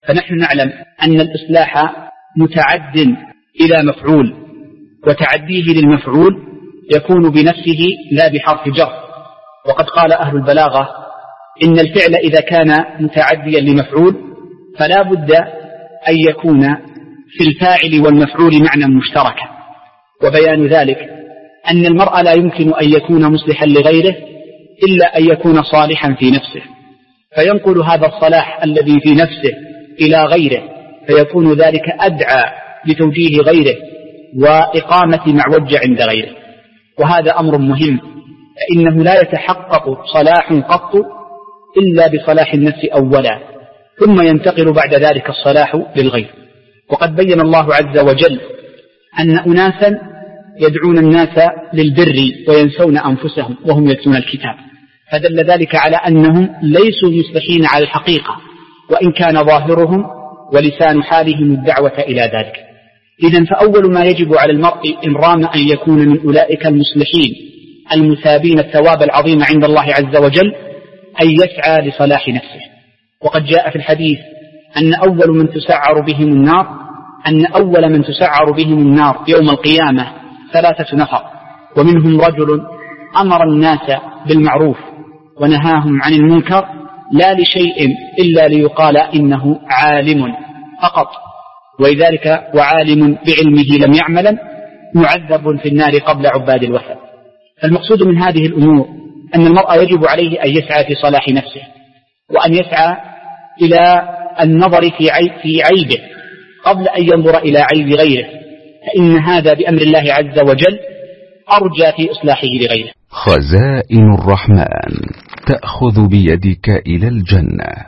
فنحن نعلم أن الإصلاح متعد إلى مفعول، وتعديه للمفعول يكون بنفسه لا بحرف جر. وقد قال أهل البلاغة إن الفعل إذا كان متعديا لمفعول فلا بد أن يكون في الفاعل والمفعول معنى مشتركا، وبيان ذلك أن المرء لا يمكن أن يكون مصلحا لغيره إلا أن يكون صالحا في نفسه، فينقل هذا الصلاح الذي في نفسه إلى غيره، فيكون ذلك أدعى لتوجيه غيره وإقامة معوج عند غيره. وهذا أمر مهم، فإنه لا يتحقق صلاح قط إلا بصلاح النفس أولا، ثم ينتقل بعد ذلك الصلاح للغير. وقد بين الله عز وجل أن أناسا يدعون الناس للبر وينسون أنفسهم وهم يتلون الكتاب، فدل ذلك على أنهم ليسوا مصلحين على الحقيقة، وإن كان ظاهرهم ولسان حالهم الدعوة إلى ذلك. إذن فأول ما يجب على المرء إن رام أن يكون من أولئك المصلحين المثابين الثواب العظيم عند الله عز وجل أن يسعى لصلاح نفسه. وقد جاء في الحديث أن أول من تسعر بهم النار يوم القيامة 3 نفر، ومنهم رجل أمر الناس بالمعروف ونهاهم عن المنكر لا لشيء إلا ليقال إنه عالم فقط، ولذلك وعالم بعلمه لم يعملا معذب في النار قبل عباد الوثن. فالمقصود من هذه الأمور أن المرء يجب عليه أن يسعى في صلاح نفسه، وأن يسعى إلى النظر في عيبه قبل أن ينظر إلى عيب غيره، فإن هذا بأمر الله عز وجل أرجى في إصلاحه لغيره. خزائن الرحمن تأخذ بيدك إلى الجنة.